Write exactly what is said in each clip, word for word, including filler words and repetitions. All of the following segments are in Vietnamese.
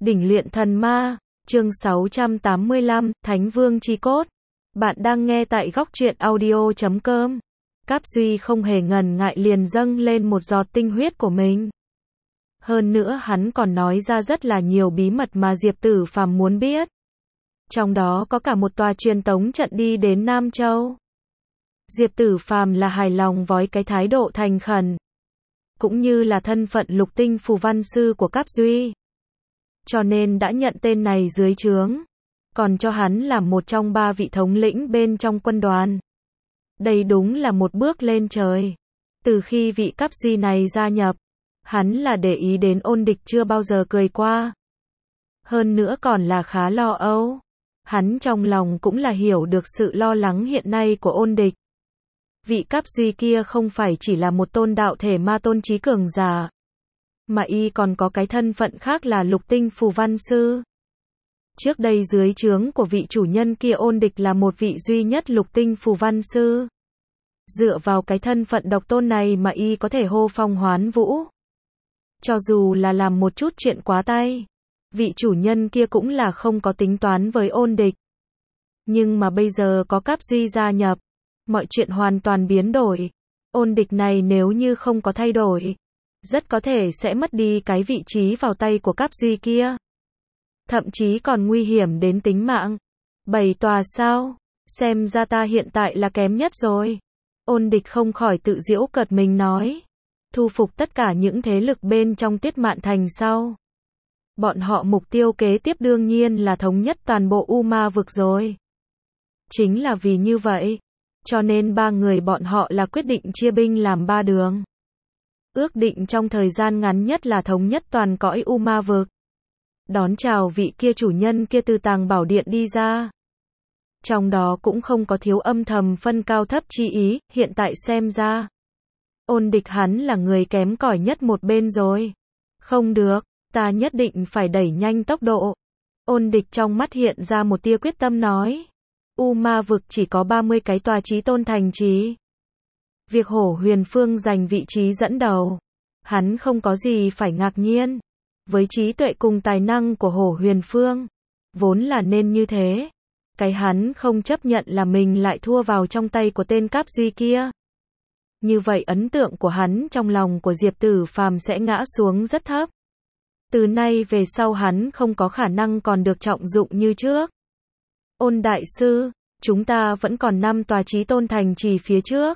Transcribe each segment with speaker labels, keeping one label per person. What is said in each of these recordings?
Speaker 1: Đỉnh luyện thần ma, chương sáu trăm tám mươi lăm, Thánh Vương Chi Cốt. Bạn đang nghe tại góc truyện audio chấm com. Cáp Duy không hề ngần ngại liền dâng lên một giọt tinh huyết của mình. Hơn nữa hắn còn nói ra rất là nhiều bí mật mà Diệp Tử Phàm muốn biết. Trong đó có cả một tòa truyền tống trận đi đến Nam Châu. Diệp Tử Phàm là hài lòng với cái thái độ thành khẩn, cũng như là thân phận lục tinh phù văn sư của Cáp Duy. Cho nên đã nhận tên này dưới trướng, còn cho hắn làm một trong ba vị thống lĩnh bên trong quân đoàn. Đây đúng là một bước lên trời. Từ khi vị Cáp Duy này gia nhập, hắn là để ý đến Ôn Địch chưa bao giờ cười qua. Hơn nữa còn là khá lo âu. Hắn trong lòng cũng là hiểu được sự lo lắng hiện nay của Ôn Địch. Vị Cáp Duy kia không phải chỉ là một tôn đạo thể ma tôn trí cường giả, mà y còn có cái thân phận khác là lục tinh phù văn sư. Trước đây dưới trướng của vị chủ nhân kia Ôn Địch là một vị duy nhất lục tinh phù văn sư. Dựa vào cái thân phận độc tôn này mà y có thể hô phong hoán vũ. Cho dù là làm một chút chuyện quá tay, vị chủ nhân kia cũng là không có tính toán với Ôn Địch. Nhưng mà bây giờ có Cáp Duy gia nhập, mọi chuyện hoàn toàn biến đổi. Ôn Địch này nếu như không có thay đổi, rất có thể sẽ mất đi cái vị trí vào tay của Cáp Duy kia. Thậm chí còn nguy hiểm đến tính mạng. Bảy tòa sao? Xem ra ta hiện tại là kém nhất rồi. Ôn Địch không khỏi tự giễu cợt mình nói. Thu phục tất cả những thế lực bên trong Tiết Mạn Thành sau. Bọn họ mục tiêu kế tiếp đương nhiên là thống nhất toàn bộ U Ma vực rồi. Chính là vì như vậy, cho nên ba người bọn họ là quyết định chia binh làm ba đường. Ước định trong thời gian ngắn nhất là thống nhất toàn cõi U Ma vực. Đón chào vị kia chủ nhân kia từ tàng bảo điện đi ra. Trong đó cũng không có thiếu âm thầm phân cao thấp chi ý, hiện tại xem ra. Ôn Địch hắn là người kém cỏi nhất một bên rồi. Không được, ta nhất định phải đẩy nhanh tốc độ. Ôn Địch trong mắt hiện ra một tia quyết tâm nói. U Ma vực chỉ có ba mươi cái tòa chí tôn thành trì. Việc Hổ Huyền Phương giành vị trí dẫn đầu, hắn không có gì phải ngạc nhiên. Với trí tuệ cùng tài năng của Hổ Huyền Phương, vốn là nên như thế. Cái hắn không chấp nhận là mình lại thua vào trong tay của tên Cáp Duy kia. Như vậy ấn tượng của hắn trong lòng của Diệp Tử Phàm sẽ ngã xuống rất thấp. Từ nay về sau hắn không có khả năng còn được trọng dụng như trước. Ôn đại sư, chúng ta vẫn còn năm tòa chí tôn thành trì phía trước.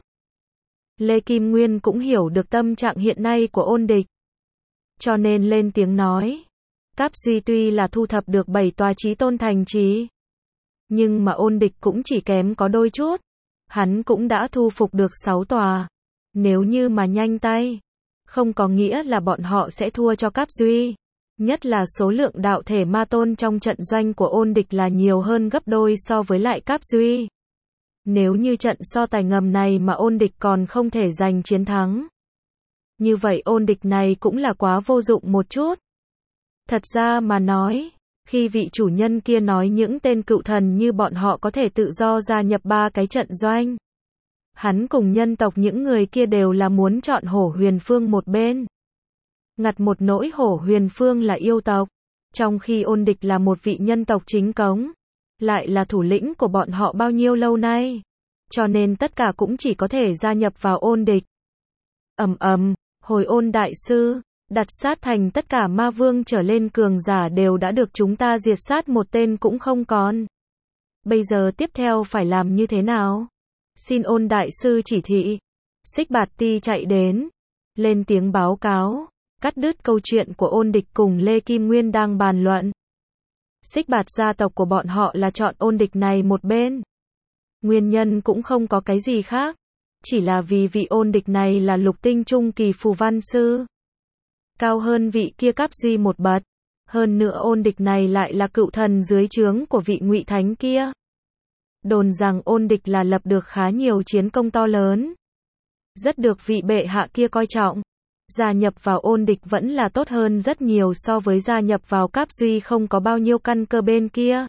Speaker 1: Lê Kim Nguyên cũng hiểu được tâm trạng hiện nay của Ôn Địch. Cho nên lên tiếng nói. Cáp Duy tuy là thu thập được bảy tòa chí tôn thành trì, nhưng mà Ôn Địch cũng chỉ kém có đôi chút. Hắn cũng đã thu phục được sáu tòa. Nếu như mà nhanh tay, không có nghĩa là bọn họ sẽ thua cho Cáp Duy. Nhất là số lượng đạo thể ma tôn trong trận doanh của Ôn Địch là nhiều hơn gấp đôi so với lại Cáp Duy. Nếu như trận so tài ngầm này mà Ôn Địch còn không thể giành chiến thắng, như vậy Ôn Địch này cũng là quá vô dụng một chút. Thật ra mà nói, khi vị chủ nhân kia nói những tên cựu thần như bọn họ có thể tự do gia nhập ba cái trận doanh, hắn cùng nhân tộc những người kia đều là muốn chọn Hổ Huyền Phương một bên. Ngặt một nỗi Hổ Huyền Phương là yêu tộc, trong khi Ôn Địch là một vị nhân tộc chính cống, lại là thủ lĩnh của bọn họ bao nhiêu lâu nay. Cho nên tất cả cũng chỉ có thể gia nhập vào Ôn Địch. Ầm ầm, hồi Ôn đại sư, đặt sát thành tất cả ma vương trở lên cường giả đều đã được chúng ta diệt sát một tên cũng không còn. Bây giờ tiếp theo phải làm như thế nào? Xin Ôn đại sư chỉ thị. Xích Bạt Ti chạy đến, lên tiếng báo cáo, cắt đứt câu chuyện của Ôn Địch cùng Lê Kim Nguyên đang bàn luận. Xích Bạt gia tộc của bọn họ là chọn Ôn Địch này một bên. Nguyên nhân cũng không có cái gì khác, chỉ là vì vị Ôn Địch này là lục tinh trung kỳ phù văn sư, cao hơn vị kia Cáp Duy một bậc. Hơn nữa Ôn Địch này lại là cựu thần dưới trướng của vị Ngụy Thánh kia. Đồn rằng Ôn Địch là lập được khá nhiều chiến công to lớn, rất được vị bệ hạ kia coi trọng. Gia nhập vào Ôn Địch vẫn là tốt hơn rất nhiều so với gia nhập vào Cáp Duy không có bao nhiêu căn cơ bên kia.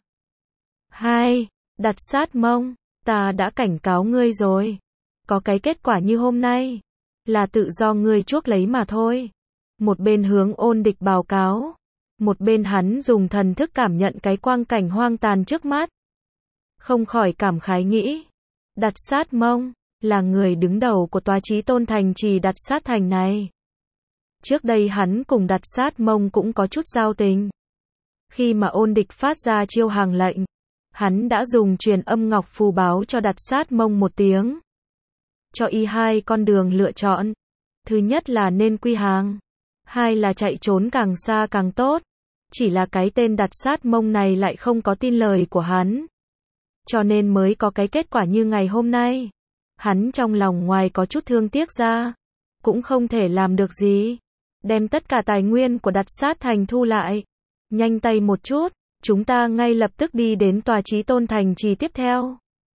Speaker 1: Hai, đặt sát mông, ta đã cảnh cáo ngươi rồi. Có cái kết quả như hôm nay, là tự do ngươi chuốc lấy mà thôi. Một bên hướng Ôn Địch báo cáo. Một bên hắn dùng thần thức cảm nhận cái quang cảnh hoang tàn trước mắt. Không khỏi cảm khái nghĩ. Đặt Sát Mông, là người đứng đầu của tòa chí tôn thành trì Đặt Sát Thành này. Trước đây hắn cùng Đặt Sát Mông cũng có chút giao tình. Khi mà Ôn Địch phát ra chiêu hàng lệnh, hắn đã dùng truyền âm ngọc phù báo cho Đặt Sát Mông một tiếng. Cho y hai con đường lựa chọn. Thứ nhất là nên quy hàng. Hai là chạy trốn càng xa càng tốt. Chỉ là cái tên Đặt Sát Mông này lại không có tin lời của hắn. Cho nên mới có cái kết quả như ngày hôm nay. Hắn trong lòng ngoài có chút thương tiếc ra, cũng không thể làm được gì. Đem tất cả tài nguyên của Đặt Sát Thành thu lại. Nhanh tay một chút, chúng ta ngay lập tức đi đến tòa chí tôn thành trì tiếp theo.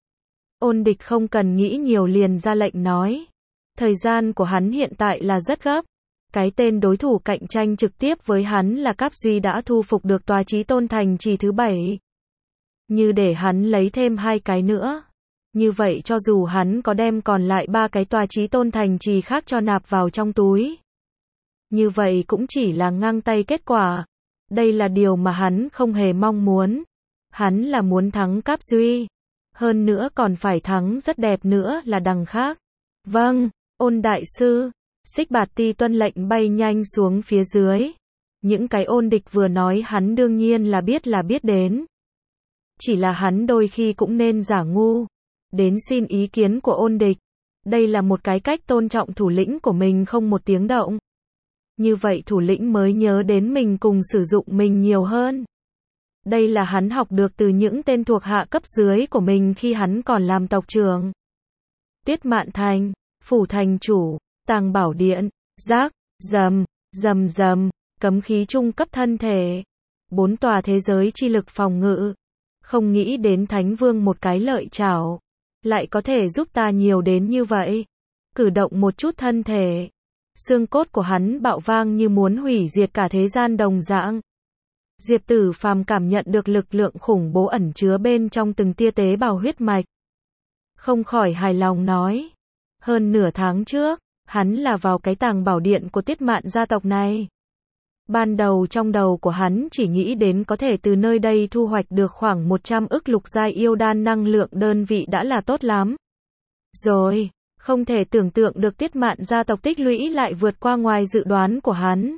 Speaker 1: Ôn Địch không cần nghĩ nhiều liền ra lệnh nói. Thời gian của hắn hiện tại là rất gấp. Cái tên đối thủ cạnh tranh trực tiếp với hắn là Cáp Duy đã thu phục được tòa chí tôn thành trì thứ bảy. Như để hắn lấy thêm hai cái nữa. Như vậy cho dù hắn có đem còn lại ba cái tòa chí tôn thành trì khác cho nạp vào trong túi. Như vậy cũng chỉ là ngang tay kết quả. Đây là điều mà hắn không hề mong muốn. Hắn là muốn thắng Cáp Duy. Hơn nữa còn phải thắng rất đẹp nữa là đằng khác. Vâng, Ôn đại sư. Xích Bạt Ti tuân lệnh bay nhanh xuống phía dưới. Những cái Ôn Địch vừa nói hắn đương nhiên là biết là biết đến. Chỉ là hắn đôi khi cũng nên giả ngu. Đến xin ý kiến của Ôn Địch. Đây là một cái cách tôn trọng thủ lĩnh của mình không một tiếng động. Như vậy thủ lĩnh mới nhớ đến mình cùng sử dụng mình nhiều hơn. Đây là hắn học được từ những tên thuộc hạ cấp dưới của mình khi hắn còn làm tộc trưởng. Tuyết Mạn Thành, Phủ Thành Chủ, Tàng Bảo Điện, Giác, Dầm, Dầm Dầm, cấm khí trung cấp thân thể. Bốn tòa thế giới chi lực phòng ngự. Không nghĩ đến Thánh Vương một cái lợi chảo. Lại có thể giúp ta nhiều đến như vậy. Cử động một chút thân thể. Xương cốt của hắn bạo vang như muốn hủy diệt cả thế gian đồng dạng. Diệp Tử Phàm cảm nhận được lực lượng khủng bố ẩn chứa bên trong từng tia tế bào huyết mạch. Không khỏi hài lòng nói. Hơn nửa tháng trước, hắn là vào cái Tàng Bảo Điện của Tiết Mạn gia tộc này. Ban đầu trong đầu của hắn chỉ nghĩ đến có thể từ nơi đây thu hoạch được khoảng một trăm ức lục giai yêu đan năng lượng đơn vị đã là tốt lắm. Rồi, không thể tưởng tượng được Tiết Mạn gia tộc tích lũy lại vượt qua ngoài dự đoán của hắn.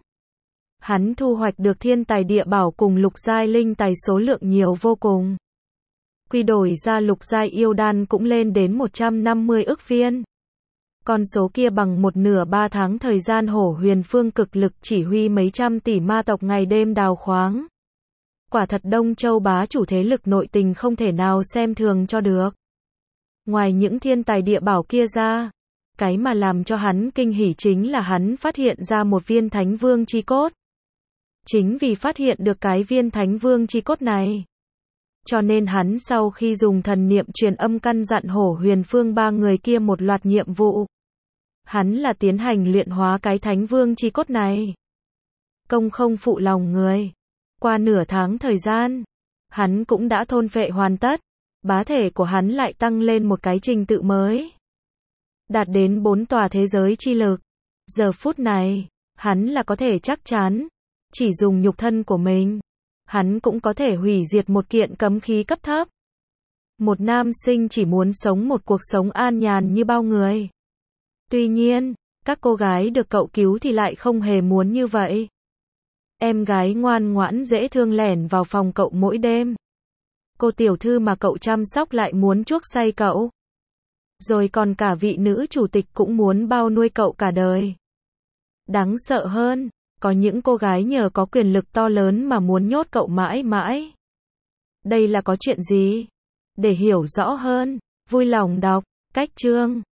Speaker 1: Hắn thu hoạch được thiên tài địa bảo cùng lục giai linh tài số lượng nhiều vô cùng. Quy đổi ra lục giai yêu đan cũng lên đến một trăm năm mươi ức viên. Con số kia bằng một nửa ba tháng thời gian Hổ Huyền Phương cực lực chỉ huy mấy trăm tỷ ma tộc ngày đêm đào khoáng. Quả thật Đông Châu bá chủ thế lực nội tình không thể nào xem thường cho được. Ngoài những thiên tài địa bảo kia ra, cái mà làm cho hắn kinh hỉ chính là hắn phát hiện ra một viên Thánh Vương chi cốt. Chính vì phát hiện được cái viên Thánh Vương chi cốt này, cho nên hắn sau khi dùng thần niệm truyền âm căn dặn Hổ Huyền Phương ba người kia một loạt nhiệm vụ. Hắn là tiến hành luyện hóa cái Thánh Vương chi cốt này. Công không phụ lòng người. Qua nửa tháng thời gian, hắn cũng đã thôn phệ hoàn tất. Bá thể của hắn lại tăng lên một cái trình tự mới. Đạt đến bốn tòa thế giới chi lực. Giờ phút này, hắn là có thể chắc chắn. Chỉ dùng nhục thân của mình, hắn cũng có thể hủy diệt một kiện cấm khí cấp thấp. Một nam sinh chỉ muốn sống một cuộc sống an nhàn như bao người. Tuy nhiên, các cô gái được cậu cứu thì lại không hề muốn như vậy. Em gái ngoan ngoãn dễ thương lẻn vào phòng cậu mỗi đêm. Cô tiểu thư mà cậu chăm sóc lại muốn chuốc say cậu. Rồi còn cả vị nữ chủ tịch cũng muốn bao nuôi cậu cả đời. Đáng sợ hơn, có những cô gái nhờ có quyền lực to lớn mà muốn nhốt cậu mãi mãi. Đây là có chuyện gì? Để hiểu rõ hơn, vui lòng đọc cách chương.